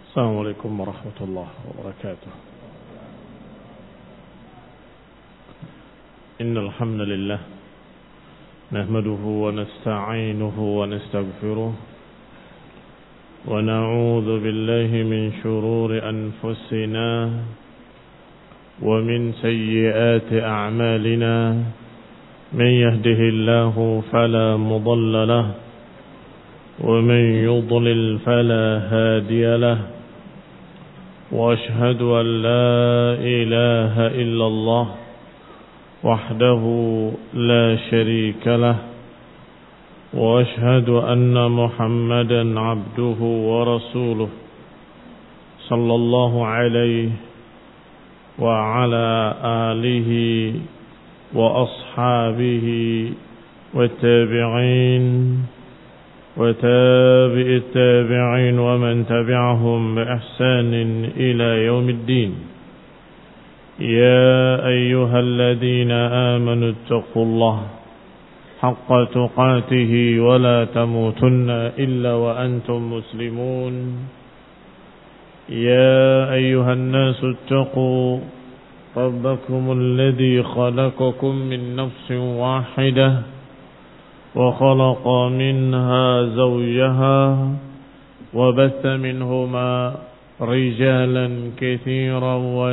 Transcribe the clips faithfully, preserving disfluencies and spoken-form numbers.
السلام عليكم ورحمة الله وبركاته. إن الحمد لله نحمده ونستعينه ونستغفره ونعوذ بالله من شرور أنفسنا ومن سيئات أعمالنا. من يهده الله فلا مضل له ومن يضلل فلا هادي له، وأشهد أن لا إله إلا الله وحده لا شريك له، وأشهد أن محمدا عبده ورسوله صلى الله عليه وعلى آله وأصحابه والتابعين وتابع التابعين ومن تبعهم بإحسان إلى يوم الدين. يا أيها الذين آمنوا اتقوا الله حق تقاته ولا تموتن إلا وأنتم مسلمون. يا أيها الناس اتقوا ربكم الذي خلقكم من نفس واحدة وخلق منها زوجها وبث منهما رجالا كثيرا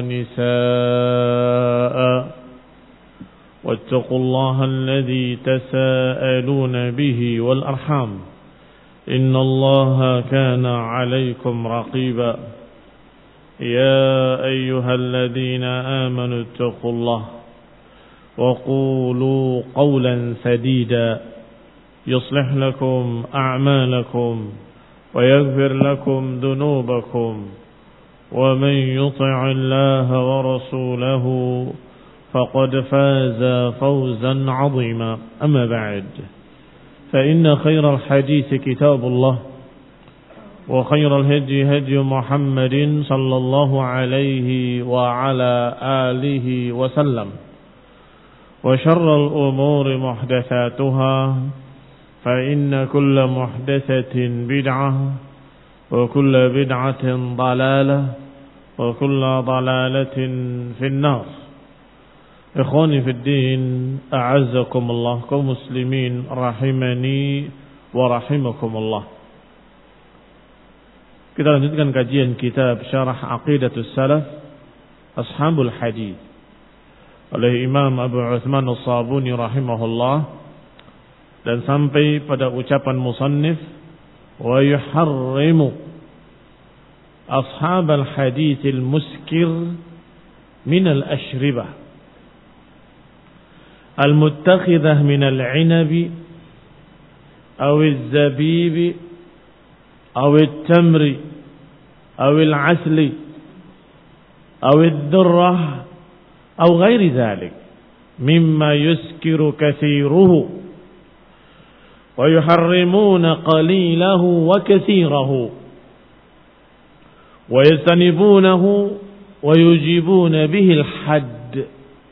ونساء، واتقوا الله الذي تساءلون به والأرحام إن الله كان عليكم رقيبا. يا أيها الذين آمنوا اتقوا الله وقولوا قولا سديدا يصلح لكم أعمالكم ويغفر لكم ذنوبكم، ومن يطع الله ورسوله فقد فاز فوزا عظيما. أما بعد، فإن خير الحديث كتاب الله، وخير الهدي هدي محمد صلى الله عليه وعلى آله وسلم، وشر الأمور محدثاتها، فإن كل محدثة بدعة وكل بدعة ضلالة وكل ضلالة في النار. إخواني في الدين، أعزكم الله كمسلمين رحمني ورحمكم الله. Kita lanjutkan kajian kitab Syarah Aqidatus Salaf Ashabul Hadith oleh Imam Abu Uthman As-Sabuni rahimahullah, dan sampai pada ucapan musannif wa yuharrimu ashabal hadithil muskir minal ashribah al-muttakhidah minal inabi awil zabibi awil tamri awil asli awil durrah aw ghairi dhalik mimma yuskiru kathiruhu wa yuharrimuna qalilahu wa kathirahu wa yastanibunahu wa yujibuna bihi al-hadd.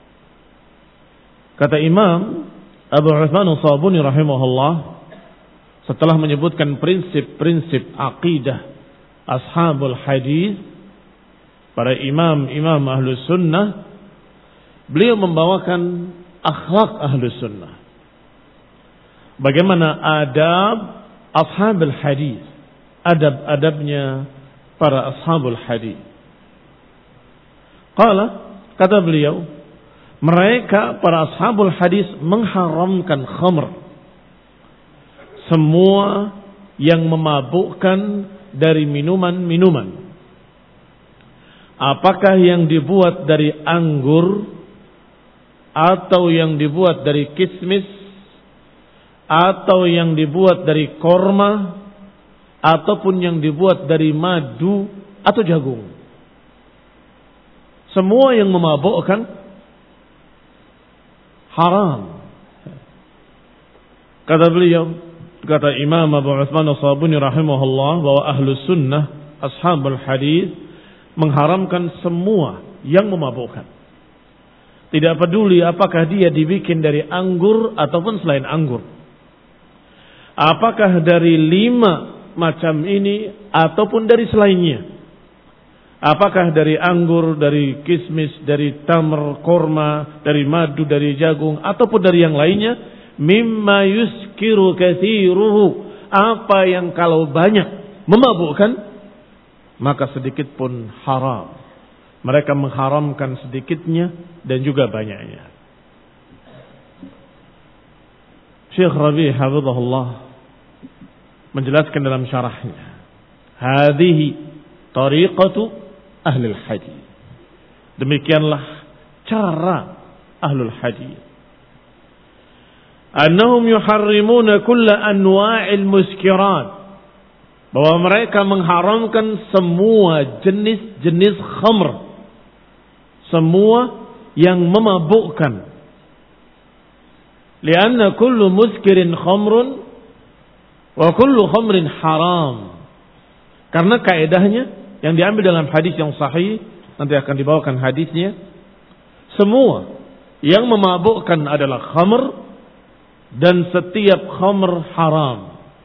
Kata Imam Abu Uthman As-Sabuni rahimahullah, setelah menyebutkan prinsip-prinsip akidah ashabul hadis, para imam-imam ahlus sunnah, beliau membawakan akhlak ahlus sunnah. Bagaimana adab ashabul hadis, adab-adabnya para ashabul hadis. Qala, kata beliau, mereka para ashabul hadis mengharamkan khamr, semua yang memabukkan dari minuman-minuman, apakah yang dibuat dari anggur atau yang dibuat dari kismis atau yang dibuat dari korma ataupun yang dibuat dari madu atau jagung. Semua yang memabukkan haram. Kata beliau, kata Imam Abu Uthman As-Sabuni rahimahullah, bahwa ahlus sunnah ashabul hadis mengharamkan semua yang memabukkan. Tidak peduli apakah dia dibikin dari anggur ataupun selain anggur, apakah dari lima macam ini ataupun dari selainnya. Apakah dari anggur, dari kismis, dari tamr, korma, dari madu, dari jagung, ataupun dari yang lainnya, mimma yuskiru katsiruhu, apa yang kalau banyak memabukkan, maka sedikit pun haram. Mereka mengharamkan sedikitnya dan juga banyaknya. Syekh Rabi' hafizahullah menjelaskan dalam syarahnya, hadhihi tariqatu ahlul hadis. Demikianlah cara ahlul hadis. Annahum yuharrimuna kulla anwa'il muskirat. Bahwa mereka mengharamkan semua jenis-jenis khamr. Semua yang memabukkan. Lianna kullu muskirin khamrun wa kullu khamrin haram. Karena kaedahnya yang diambil dalam hadis yang sahih, nanti akan dibawakan hadisnya, semua yang memabukkan adalah khamr dan setiap khamr haram.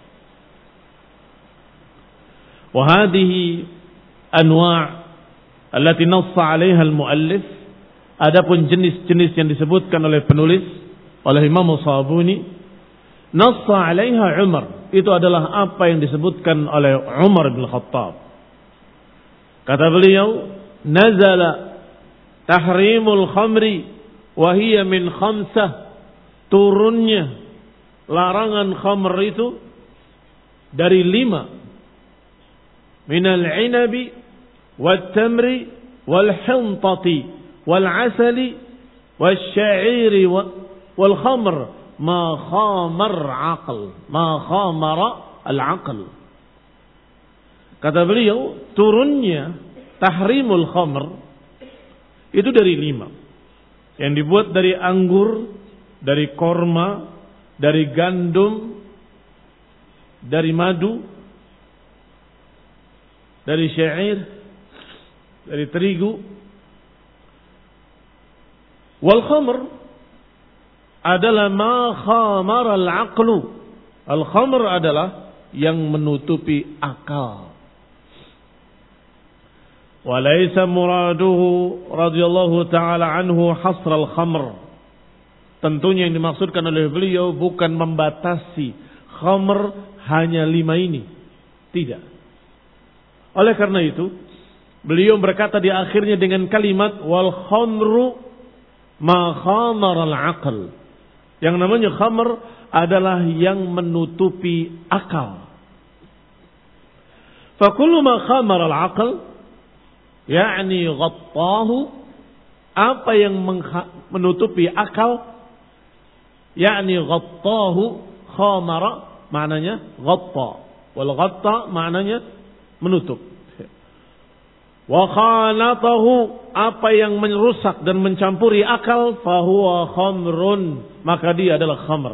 Wa hadhihi anwa' allati nassa 'alaiha al-muallif, adapun jenis-jenis yang disebutkan oleh penulis, oleh Imam Sabuni, nassa 'alaiha Umar, itu adalah apa yang disebutkan oleh Umar bin Khattab. Kata beliau, nazala tahrimul khamri wa hiya min khamsah, turunnya larangan khamr itu dari lima, minal inabi wat tamri wal hintati wal asali wal sya'iri wal khamr ma khamar aql ma khamara al aql. Kata beliau, turunnya tahrimul khamr itu dari lima, yang dibuat dari anggur, dari korma, dari gandum, dari madu, dari syair, dari terigu. Wal khamr adalah ma khamara al-aqlu. Al-khamr adalah yang menutupi akal. Walaysa muraduhu radhiyallahu ta'ala anhu hasr al-khamr. Tentunya yang dimaksudkan oleh beliau bukan membatasi khamr hanya lima ini. Tidak. Oleh karena itu, beliau berkata di akhirnya dengan kalimat wal khamru ma khamara al-aql. Yang namanya khamr adalah yang menutupi akal. Fa kullu ma khamara al-aql, yakni ghattahu, apa yang menutupi akal, yakni ghattahu, khamara maknanya ghatta, wal ghatta maknanya menutup. Wa khalatahu, apa yang merusak dan mencampuri akal, fahuwa khamrun, maka dia adalah khamr.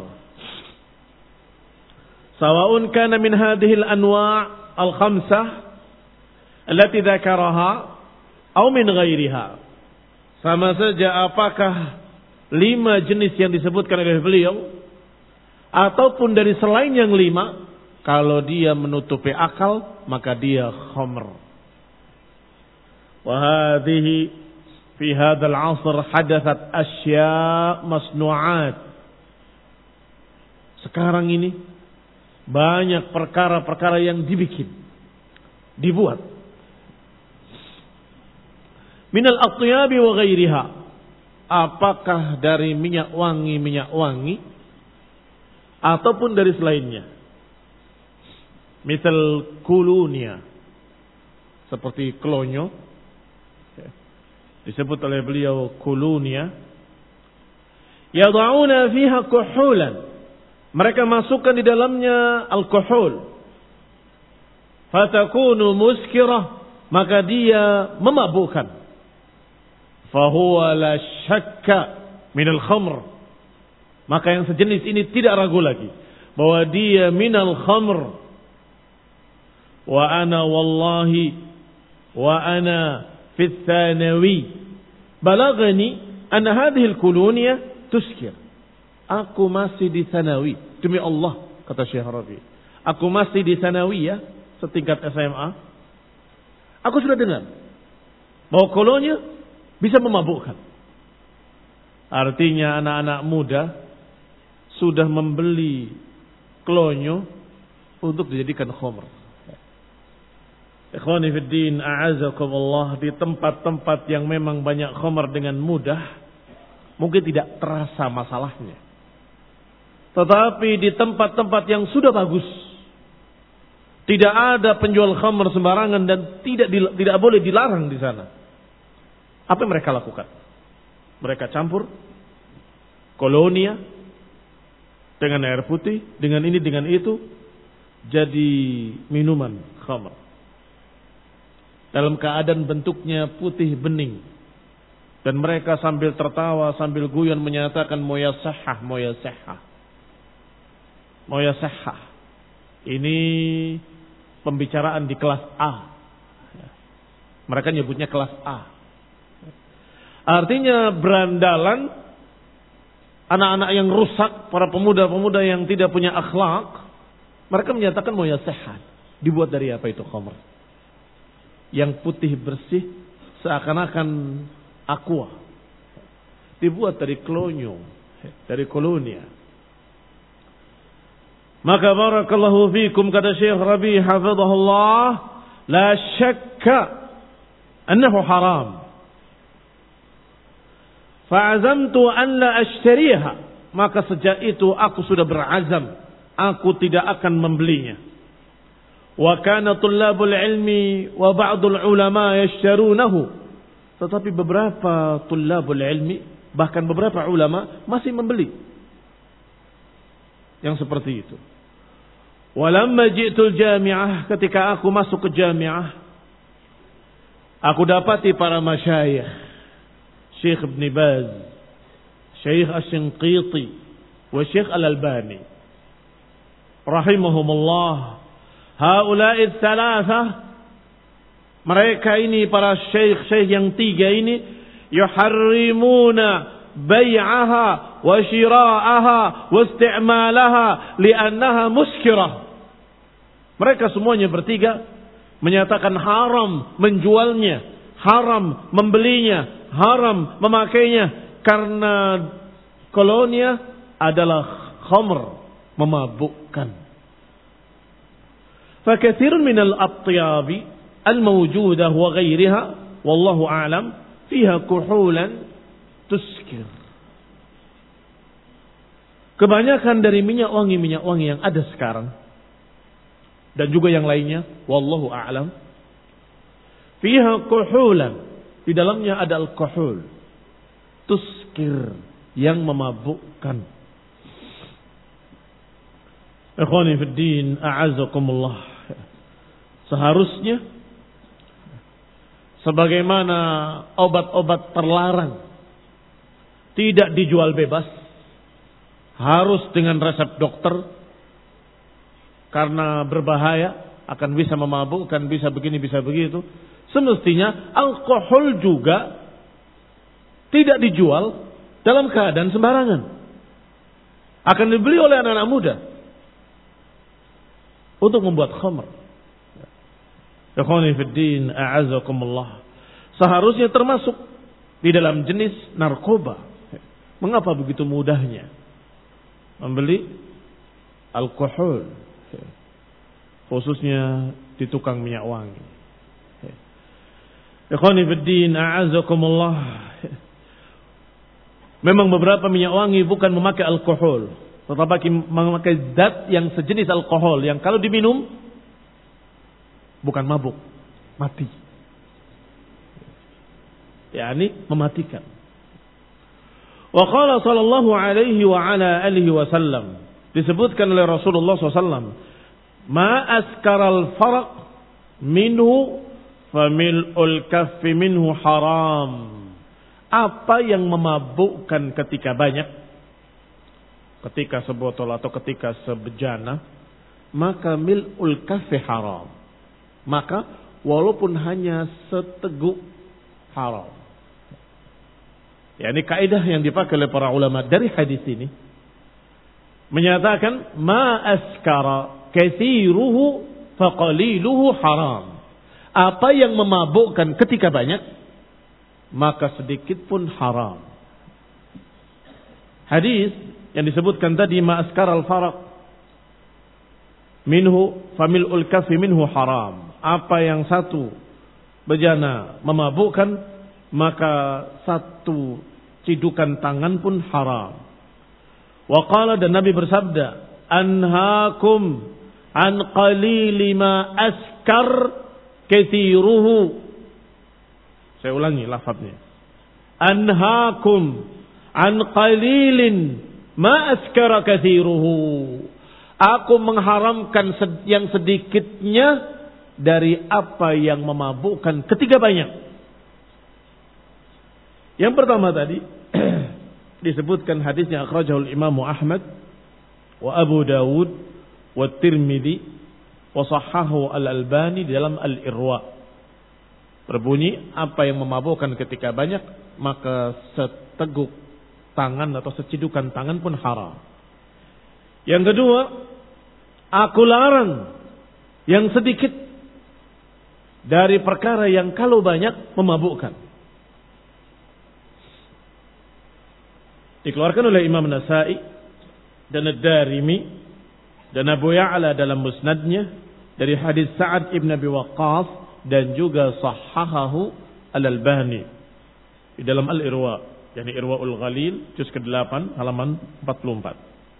Sawa'un kana min hadhihi al-anwa' al-khamsah allati dzakaraha aw min ghairiha. Sama saja apakah lima jenis yang disebutkan oleh beliau ataupun dari selain yang lima, kalau dia menutupi akal maka dia khamr. Wa hadhihi fi hadzal 'asr hadathat asya' masnu'at. Sekarang ini banyak perkara-perkara yang dibikin, dibuat. Minal atyabi wa ghairiha. Apakah dari minyak wangi-minyak wangi ataupun dari selainnya. Misal kulunia, seperti klonyo, disebut oleh beliau kulunia. Yada'una fiha kuhulan, mereka masukkan di dalamnya alkohol. Fatakunu muskirah, maka dia memabukkan. Fahuwa la syakka minal khamr, maka yang sejenis ini tidak ragu lagi bahwa dia minal khamr. Wa ana wallahi wa ana fi tsanawi balagani anna hadhihi al-kuluniyah tuskir. Aku masih di tsanawi, demi Allah, kata Syekh Rabi, aku masih di tsanawiyah, setingkat S M A. Aku sudah dengar bahwa kolonya bisa memabukkan. Artinya anak-anak muda sudah membeli klonyo untuk dijadikan khamr. Ikhwani fid din, a'azakumullah, di tempat-tempat yang memang banyak khamr dengan mudah, mungkin tidak terasa masalahnya. Tetapi di tempat-tempat yang sudah bagus, tidak ada penjual khamr sembarangan dan tidak tidak boleh dilarang di sana. Apa yang mereka lakukan? Mereka campur kolonia dengan air putih, dengan ini, dengan itu, jadi minuman khamr. Dalam keadaan bentuknya putih bening. Dan mereka sambil tertawa, sambil guyon menyatakan moya sahah, moya sahah. Moya sahah. Ini pembicaraan di kelas A. Mereka nyebutnya kelas A. Artinya berandalan anak-anak yang rusak, para pemuda-pemuda yang tidak punya akhlak, mereka menyatakan moya sahah. Dibuat dari apa itu khamr? Yang putih bersih seakan-akan aqua. Dibuat dari klonyo, dari kolonia. Maka barakallahu fikum, kata Syekh Rabi hafizahullah, la syakka annahu haram. Fa'azamtu an la ashtariha. Maka sejak itu aku sudah berazam, aku tidak akan membelinya. Wa kana tullabul ilmi wa ba'dul ulama yashtarunahu. Tetapi beberapa tullabul ilmi, bahkan beberapa ulama masih membeli yang seperti itu. Walamma ji'tul jami'ah, ketika aku masuk ke jami'ah, aku dapati para masyayikh, Syekh Ibn Baz, Syekh Asy-Shinqiti, wa Syekh Al-Albani rahimahumullah. Haula'i tsalatsa, mereka ini para syekh-syekh yang tiga ini, yuharrimuna bai'aha wa shira'aha wa isti'malaha li'annaha muskirah. Mereka semuanya bertiga menyatakan haram menjualnya, haram membelinya, haram memakainya, karena kolonia adalah khamr, memabukkan. فكثير من الأطياب الموجودة وغيرها والله أعلم فيها كحولا تسكر. Kebanyakan dari minyak wangi-minyak wangi yang ada sekarang dan juga yang lainnya, wallahu a'lam, fiha kuhulan, di dalamnya ada alkohol, tuskir, yang memabukkan. Ikhwani fid din, a'azakumullah, seharusnya sebagaimana obat-obat terlarang tidak dijual bebas, harus dengan resep dokter karena berbahaya, akan bisa memabukkan, bisa begini, bisa begitu. Semestinya alkohol juga tidak dijual dalam keadaan sembarangan, akan dibeli oleh anak-anak muda untuk membuat khamr. Ikhwani fid din, a'azakumullah, seharusnya termasuk di dalam jenis narkoba. Mengapa begitu mudahnya membeli alkohol, khususnya di tukang minyak wangi? Ikhwani fid din, a'azakumullah, memang beberapa minyak wangi bukan memakai alkohol, tetapi memakai zat yang sejenis alkohol yang kalau diminum bukan mabuk, mati. yakni mematikan. Wa qala sallallahu alaihi wa ala alihi wasallam, disebutkan oleh Rasulullah shallallahu alaihi wasallam, ma askaral farq minhu famil'ul kaffi minhu haram. Apa yang memabukkan ketika banyak, ketika sebotol atau ketika sebejana, maka mil'ul kaffi haram. Maka walaupun hanya seteguk haram. Ya, ini kaidah yang dipakai oleh para ulama dari hadis ini. Menyatakan ma askara kathiruhu faqaliluhu haram. Apa yang memabukkan ketika banyak, maka sedikit pun haram. Hadis yang disebutkan tadi ma'askar al-faraq minhu famil'ul kafi minhu haram. Apa yang satu bejana memabukkan, maka satu cidukan tangan pun haram. Wa qala, dan Nabi bersabda, anhaakum an qalili ma askar kathiruhu. Saya ulangi lafadznya. Anhaakum an qalilin ma askara kathiruhu. Aku mengharamkan yang sedikitnya dari apa yang memabukkan ketika banyak. Yang pertama tadi disebutkan hadisnya akhrajahu al-Imam Ahmad wa Abu Dawud wa Tirmidzi wa sahhahu al-Albani dalam Al-Irwa. Berbunyi, apa yang memabukkan ketika banyak, maka seteguk tangan atau secidukan tangan pun haram. Yang kedua, aku larang yang sedikit dari perkara yang kalau banyak memabukkan. Dikeluarkan oleh Imam Nasa'i dan Ad-Darimi dan Abu Ya'la dalam musnadnya dari hadis Sa'ad ibn Abi Waqqas, dan juga sahhahahu Al-Albani di dalam Al-Irwa, yakni Irwaul Ghalil juz kedelapan halaman empat puluh empat.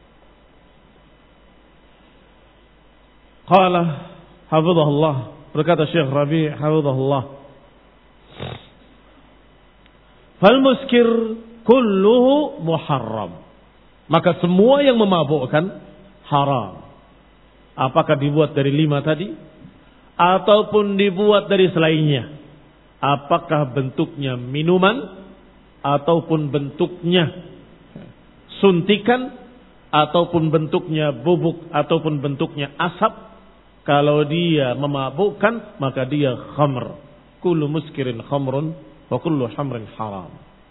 Qala hafizahullah, berkata Syekh Rabi' hafizahullah, fal muskir kulluhu muharram, maka semua yang memabukkan haram. Apakah dibuat dari lima tadi ataupun dibuat dari selainnya, apakah bentuknya minuman ataupun bentuknya suntikan ataupun bentuknya bubuk ataupun bentuknya asap, kalau dia memabukkan maka dia khamr. Kullu muskirin khamrun wa kullu hamrin haram.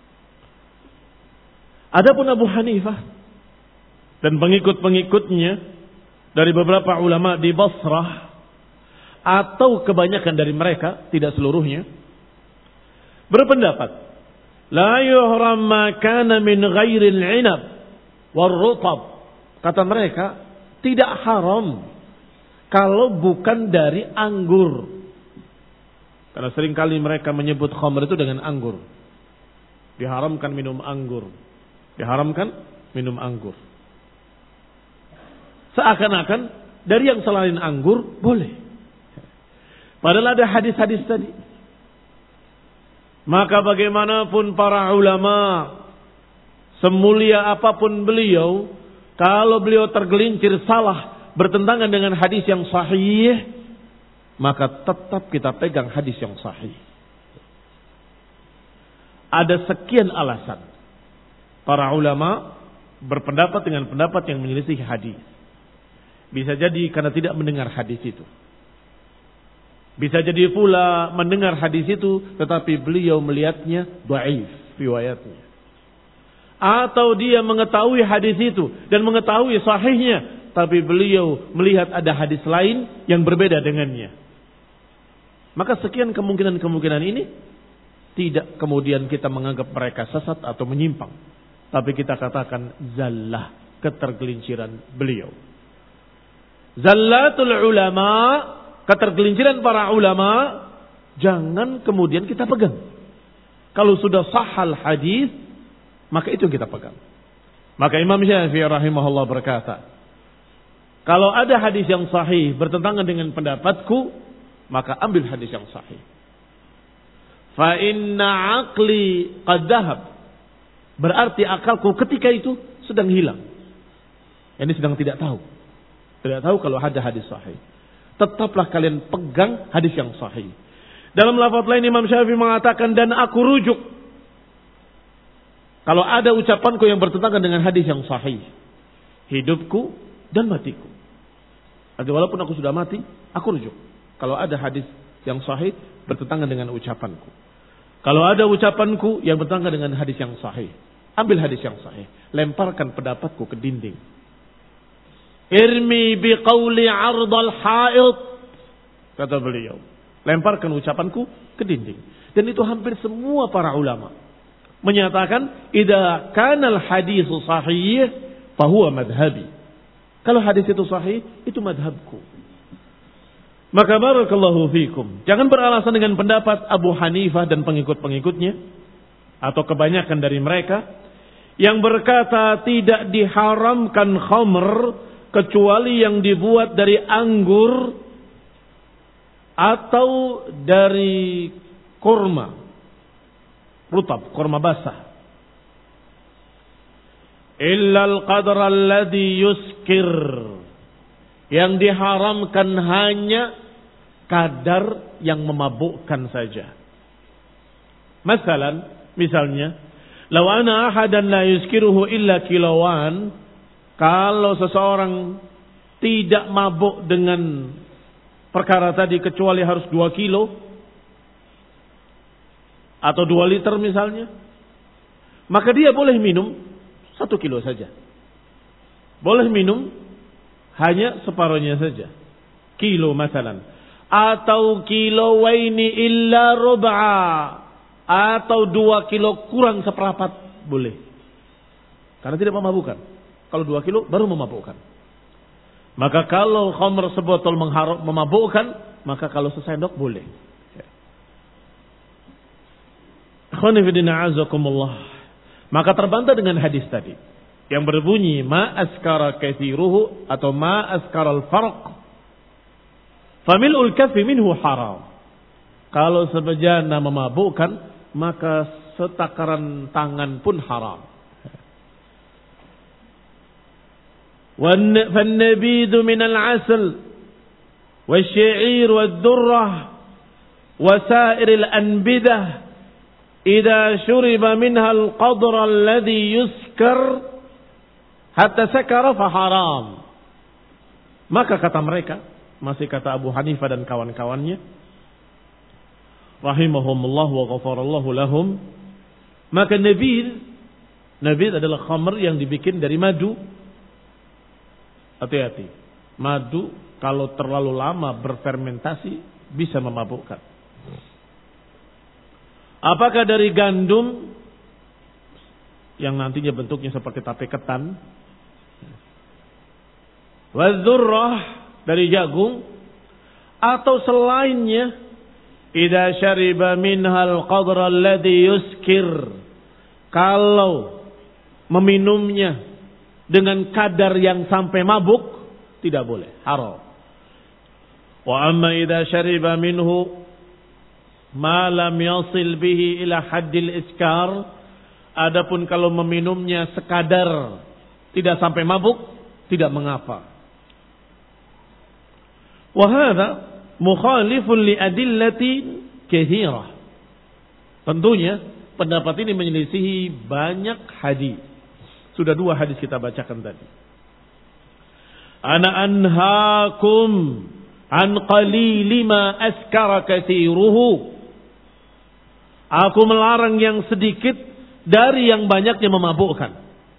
Adapun Abu Hanifah dan pengikut-pengikutnya dari beberapa ulama di Basrah, atau kebanyakan dari mereka, tidak seluruhnya, berpendapat la yuhram ma kana min ghairil inab war rutab. Kata mereka, tidak haram kalau bukan dari anggur. Karena seringkali mereka menyebut khamr itu dengan anggur. Diharamkan minum anggur. Diharamkan minum anggur. Seakan-akan dari yang selain anggur boleh. Padahal ada hadis-hadis tadi. Maka bagaimanapun para ulama, semulia apapun beliau, kalau beliau tergelincir salah bertentangan dengan hadis yang sahih, maka tetap kita pegang hadis yang sahih. Ada sekian alasan para ulama berpendapat dengan pendapat yang menyelisih hadis. Bisa jadi karena tidak mendengar hadis itu. Bisa jadi pula mendengar hadis itu tetapi beliau melihatnya dhaif riwayatnya. Atau dia mengetahui hadis itu dan mengetahui sahihnya, tapi beliau melihat ada hadis lain yang berbeda dengannya. Maka sekian kemungkinan-kemungkinan ini tidak kemudian kita menganggap mereka sesat atau menyimpang, tapi kita katakan zallah, ketergelinciran beliau. Zallatul ulama, ketergelinciran para ulama, jangan kemudian kita pegang. Kalau sudah sahal hadis, maka itu yang kita pegang. Maka Imam Syafi'i rahimahullah berkata, kalau ada hadis yang sahih bertentangan dengan pendapatku, maka ambil hadis yang sahih. Fa inna aqli qad dhahab. Berarti akalku ketika itu sedang hilang. Ini sedang tidak tahu. Tidak tahu kalau ada hadis sahih. Tetaplah kalian pegang hadis yang sahih. Dalam lafaz lain Imam Syafi'i mengatakan, dan aku rujuk kalau ada ucapanku yang bertentangan dengan hadis yang sahih, hidupku dan matiku. Jadi walaupun aku sudah mati, aku rujuk kalau ada hadis yang sahih bertentangan dengan ucapanku. Kalau ada ucapanku yang bertentangan dengan hadis yang sahih, ambil hadis yang sahih, lemparkan pendapatku ke dinding. Irmi biqauli ardal haid, kata beliau. lemparkan ucapanku ke dinding. Dan itu hampir semua para ulama menyatakan idza kana al-haditsu sahih fa huwa madhhabi. Kalau hadis itu sahih, itu madhabku. Maka barakallahu fikum. Jangan beralasan dengan pendapat Abu Hanifah dan pengikut-pengikutnya atau kebanyakan dari mereka yang berkata tidak diharamkan khamr kecuali yang dibuat dari anggur atau dari kurma rutab, kurma basah. Illal qadar alladhi yuskir. Yang diharamkan hanya kadar yang memabukkan saja. Masalan, misalnya, law ana ahadan la yuskiruhu illa kilawan, kalau seseorang tidak mabuk dengan perkara tadi kecuali harus dua kilo atau dua liter misalnya, maka dia boleh minum satu kilo saja. Boleh minum hanya separuhnya saja. Kilo masalan. Atau kilo waini illa rub'a. Atau dua kilo kurang seperempat. Boleh. Karena tidak memabukkan. Kalau dua kilo baru memabukkan. Maka kalau khamr sebotol mengharap memabukkan, maka kalau sesendok boleh. Khonifidina azakumullah. Maka terbantah dengan hadis tadi yang berbunyi ma askara kathiruhu atau ma askara al-farq famil'ul kaffi minhu haram. Kalau sebejana memabukkan, maka setakaran tangan pun haram. Wan-nabidu min al-asal wasy'ir wad-durrah wa sa'iril anbidah idza shuriba minha al-qadr alladhi yuskar hatta sakara fa haram. Maka kata mereka, masih kata Abu Hanifah dan kawan-kawannya, rahimahumullah wa ghafarallahu lahum, maka nabid, nabid adalah khamr yang dibikin dari madu. Hati-hati, madu kalau terlalu lama berfermentasi bisa memabukkan. Apakah dari gandum yang nantinya bentuknya seperti tape ketan, wadzurrah dari jagung, atau selainnya, idza syariba minhal qadr alladhi yuskir, kalau meminumnya dengan kadar yang sampai mabuk, tidak boleh, haram. Wa amma idza syariba minhu ma lam yasil bihi ila haddil iskar, adapun kalau meminumnya sekadar tidak sampai mabuk, tidak mengapa. Wa hadza mukhalifun li adillati katsirah. Tentunya pendapat ini menyelisihi banyak hadis. Sudah dua hadis kita bacakan tadi. Ana anhaakum an qalili ma askara katsiruhu. Aku melarang yang sedikit dari yang banyaknya memabukkan.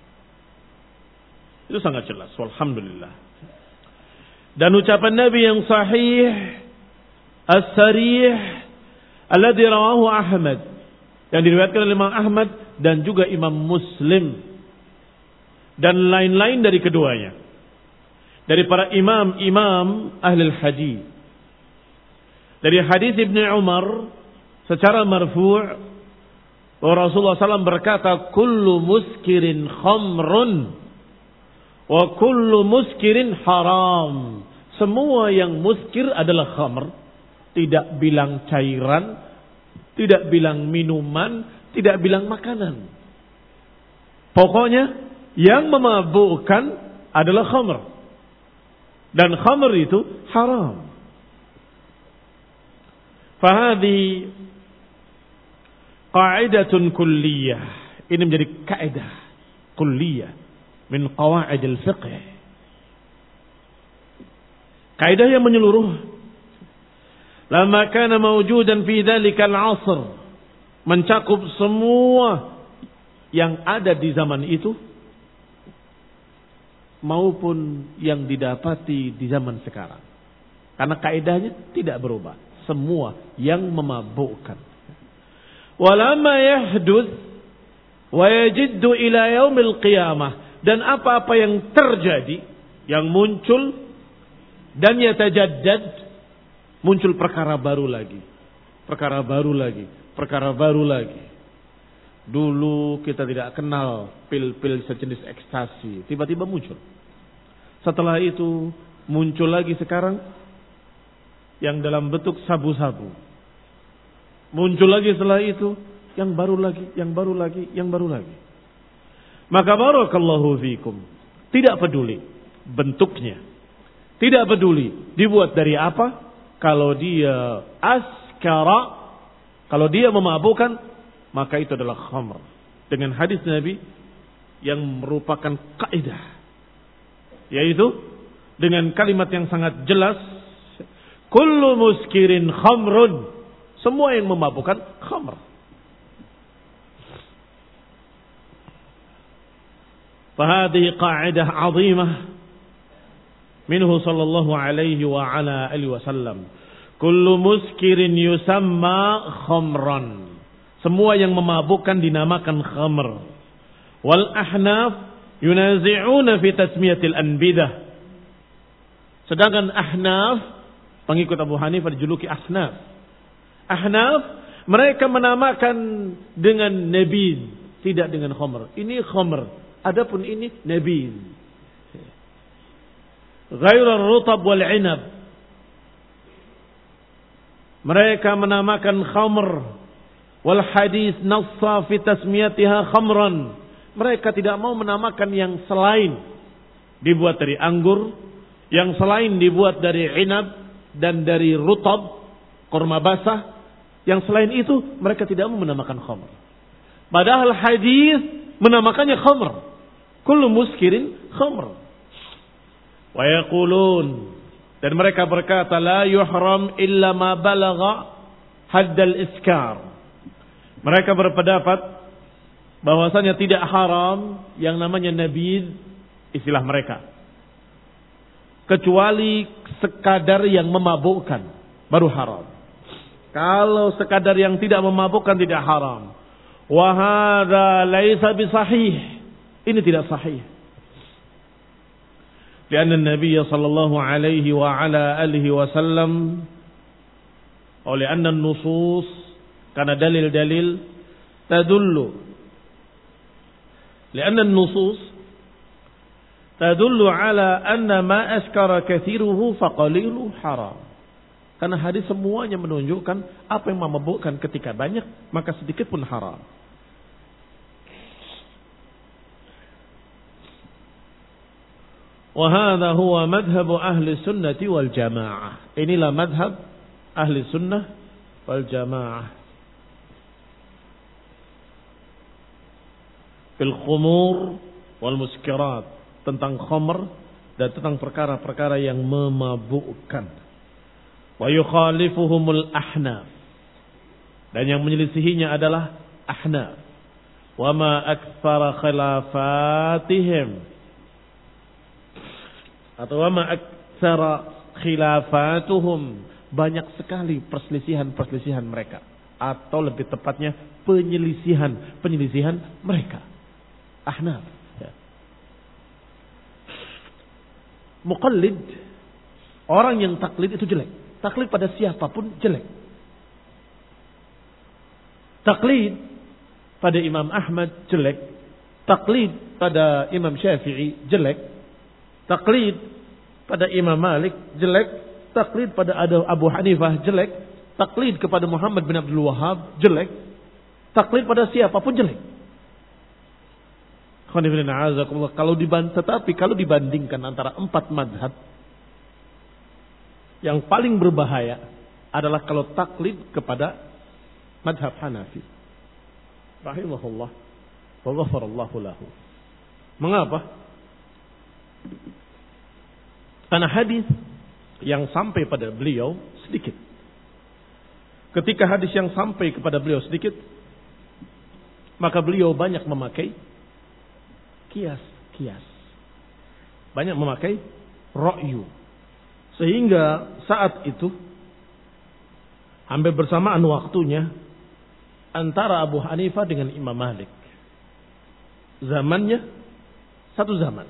Itu sangat jelas. Alhamdulillah. Dan ucapan Nabi yang sahih, as-sarih, alladhi rawahu Ahmad, yang diriwayatkan oleh Imam Ahmad dan juga Imam Muslim dan lain-lain dari keduanya, dari para imam-imam ahli hadis. Dari hadis Ibnu Umar secara marfu', bahwa Rasulullah sallallahu alaihi wasallam berkata, kullu muskirin khamrun wa kullu muskirin haram. Semua yang muskir adalah khamr. Tidak bilang cairan, tidak bilang minuman, tidak bilang makanan. Pokoknya yang memabukkan adalah khamr. Dan khamr itu haram. Fahadi qa'idatun kulliyah. Ini menjadi kaidah kulliyah min qawaid al-fiqh. Kaidah yang menyeluruh. Lama kana mawjudan fi dzalika al-'asr, mencakup semua yang ada di zaman itu maupun yang didapati di zaman sekarang. Karena kaidahnya tidak berubah. semua yang memabukkan. Walamma yahduth wa yajiddu ila yaumil qiyamah, dan apa-apa yang terjadi, yang muncul dan yatajaddad, muncul perkara baru lagi, perkara baru lagi, perkara baru lagi. Dulu kita tidak kenal pil-pil sejenis ekstasi, tiba-tiba muncul. Setelah itu muncul lagi sekarang yang dalam bentuk sabu-sabu. Muncul lagi setelah itu yang baru lagi, yang baru lagi, yang baru lagi. Maka barakallahu fikum, tidak peduli bentuknya, tidak peduli dibuat dari apa, kalau dia askara, kalau dia memabukkan, maka itu adalah khamr. Dengan hadis Nabi yang merupakan kaidah, yaitu dengan kalimat yang sangat jelas, kullu muskirin khamrun, semua yang memabukkan khamr. Fahadhihi qa'idah 'azimah minhu sallallahu alaihi wa ala alihi wasallam. Kullu muskirin yusamma khamran. Semua yang memabukkan dinamakan khamr. Wal ahnaf yunazi'una fi tasmiyatil anbidah. Sedangkan ahnaf, pengikut Abu Hanifah dijuluki ahnaf. Ahnaf, mereka menamakan dengan nabid, tidak dengan khamr. Ini khamr, adapun ini nabid. Ghairu rutab wal inab. Mereka menamakan khamr. Wal hadis nassa fi tasmiyatiha khamran. Mereka tidak mau menamakan yang selain dibuat dari anggur, yang selain dibuat dari inab dan dari rutab, kurma basah. Yang selain itu mereka tidak mau menamakan khamr. Padahal hadis menamakannya khamr. Kullu muskirin khamr. Wa yaqulun, dan mereka berkata la yuhram illa ma balagha haddal iskar. Mereka berpendapat bahwasanya tidak haram yang namanya nabid, istilah mereka, kecuali sekadar yang memabukkan, baru haram. Kalau sekadar yang tidak memabukkan tidak haram. Wa hadza laisa bisahih. Ini tidak sahih. Karena Nabi sallallahu alaihi wa ala alihi wasallam, oleh anna nusus, karena dalil-dalil tadullu, karena nusus tadullu ala anna ma askara kathiruhu faqalilu haram. Karena hadis semuanya menunjukkan apa yang memabukkan ketika banyak, maka sedikit pun haram. Wa hadha huwa madhhab ahli sunnati wal jamaah. Inilah madhab ahli sunnah wal jamaah. Fil khumur wal muskirat, tentang khamr dan tentang perkara-perkara yang memabukkan. Wa yukhalifuhumul ahnaf, dan yang menyelisihinya adalah ahnaf. Wa ma aktsara khilafatihim, atau wa ma aktsara khilafatuhum, banyak sekali perselisihan-perselisihan mereka, atau lebih tepatnya penyelisihan-penyelisihan mereka. Ahnaf, ya. Muqallid, orang yang taklid itu jelek. Taklid pada siapapun jelek. Taklid pada Imam Ahmad jelek. Taklid pada Imam Syafi'i jelek. Taklid pada Imam Malik jelek. Taklid pada Abu Hanifah jelek. Taklid kepada Muhammad bin Abdul Wahhab jelek. Taklid pada siapapun jelek. Kalau dibanding, tetapi kalau dibandingkan antara empat madhab, yang paling berbahaya adalah kalau taklid kepada madhab Hanafi. Rahimahullah wa ghafarallahu lahu. Mengapa? Karena hadis yang sampai pada beliau sedikit. Ketika hadis yang sampai kepada beliau sedikit, maka beliau banyak memakai kias-kias. Banyak memakai ra'yu. Sehingga saat itu Hampir bersamaan waktunya antara Abu Hanifah dengan Imam Malik. Zamannya satu zaman.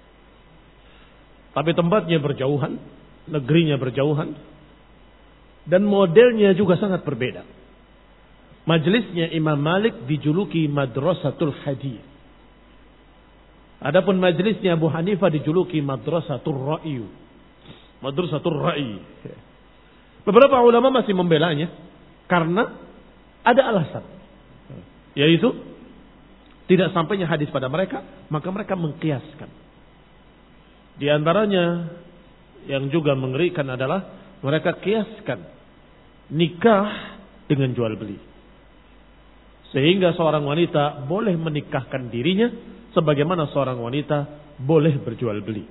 Tapi tempatnya berjauhan, negerinya berjauhan, dan modelnya juga sangat berbeda. Majelisnya Imam Malik dijuluki Madrasatul Hadith. Adapun majelisnya Abu Hanifah dijuluki Madrasatul Ra'yu. Madrasatul Ra'yi. Beberapa ulama masih membelanya karena ada alasan. Yaitu tidak sampainya hadis pada mereka, maka mereka mengkiaskan. Di antaranya yang juga mengerikan adalah mereka kiaskan nikah dengan jual beli. Sehingga seorang wanita boleh menikahkan dirinya sebagaimana seorang wanita boleh berjual beli.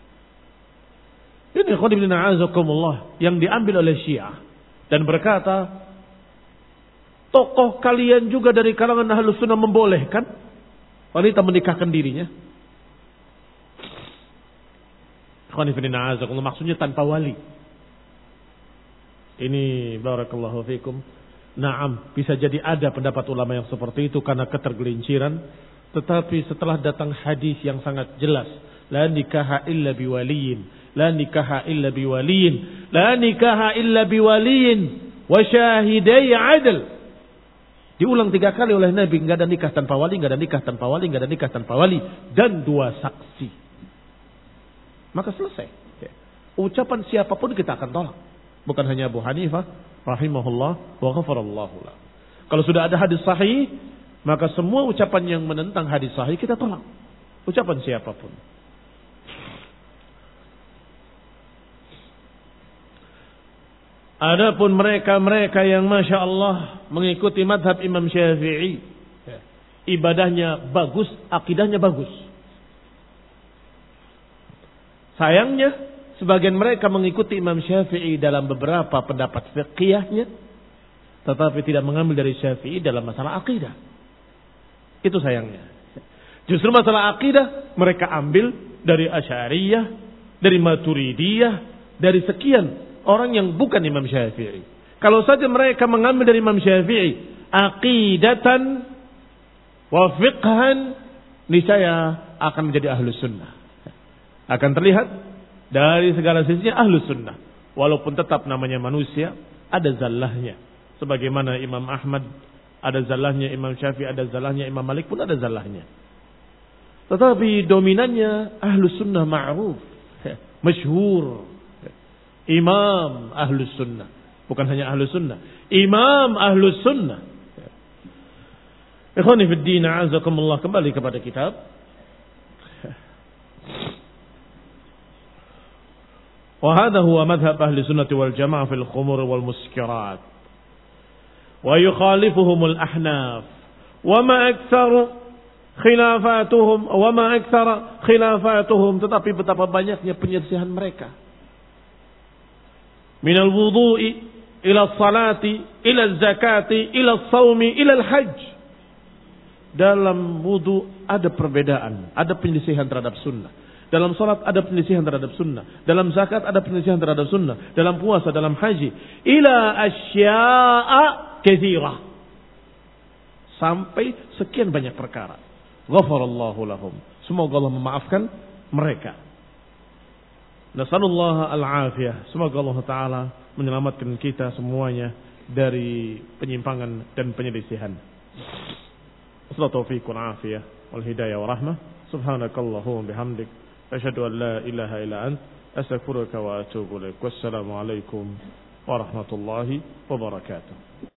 Ini khonibin a'azakumullah yang diambil oleh Syiah dan berkata, tokoh kalian juga dari kalangan Ahlus Sunnah membolehkan wanita menikahkan dirinya. Khonibin a'azakumullah maksudnya tanpa wali. Ini barakallahu fikum. Naam, bisa jadi ada pendapat ulama yang seperti itu karena ketergelinciran. Tetapi setelah datang hadis yang sangat jelas, la nikaha illa biwaliyin, la nikaha illa biwaliyin, la nikaha illa biwaliyin wa syahidai adl. Diulang tiga kali oleh Nabi, enggak ada nikah tanpa wali, enggak ada nikah tanpa wali, enggak ada nikah tanpa wali, dan dua saksi. Maka selesai. Ucapan siapapun kita akan tolak. Bukan hanya Abu Hanifah rahimahullah wa ghafarallahu lah. Kalau sudah ada hadis sahih, maka semua ucapan yang menentang hadis sahih kita tolak. Ucapan siapapun. Adapun mereka-mereka yang Masya Allah mengikuti madhab Imam Syafi'i, ibadahnya bagus, akidahnya bagus. Sayangnya sebagian mereka mengikuti Imam Syafi'i dalam beberapa pendapat fiqhiyahnya, tetapi tidak mengambil dari Syafi'i dalam masalah akidah. Itu sayangnya. Justru masalah akidah mereka ambil dari Asy'ariyah, dari Maturidiyah, dari sekian orang yang bukan Imam Syafi'i. Kalau saja mereka mengambil dari Imam Syafi'i aqidatan wa fiqhan, niscaya akan menjadi Ahlus Sunnah. Akan terlihat dari segala sisinya Ahlus Sunnah. Walaupun tetap namanya manusia, ada zallahnya. Sebagaimana Imam Ahmad ada zallahnya, Imam Syafi'i ada zallahnya, Imam Malik pun ada zallahnya. Tetapi dominannya Ahlus Sunnah ma'ruf, masyhur. Imam Ahlus Sunnah. Bukan hanya Ahlus Sunnah, Imam Ahlus Sunnah. Ikhwani fid din, a'azakumullah, kembali kepada kitab. وهذا هو مذهب أهل السنة والجماعة في الخمر والمسكرات ويخالفهم الأحناف وما أكثر خلافاتهم وما أكثر خلافاتهم, tetapi betapa banyaknya penyelisihan mereka. من الوضوء إلى الصلاة إلى الزكاة إلى الصوم إلى الحج. Dalam wudu ada perbedaan, ada penyelisihan terhadap sunnah. Dalam salat ada penyelisihan terhadap sunnah. Dalam zakat ada penyelisihan terhadap sunnah. Dalam puasa, dalam haji. Ila asya'a katsirah. Sampai sekian banyak perkara. Ghafarallahu lahum. Semoga Allah memaafkan mereka. Nasallallahu al-afiyah. Semoga Allah Ta'ala menyelamatkan kita semuanya dari penyimpangan dan penyelisihan. Wassalatu taufiq wal afiyah wal hidayah wa rahmah. Subhanakallahumma bihamdik, asyhadu an la ilaha illa ant, astaghfiruka wa atubu ilaik. Wassalamu alaikum warahmatullahi wabarakatuh.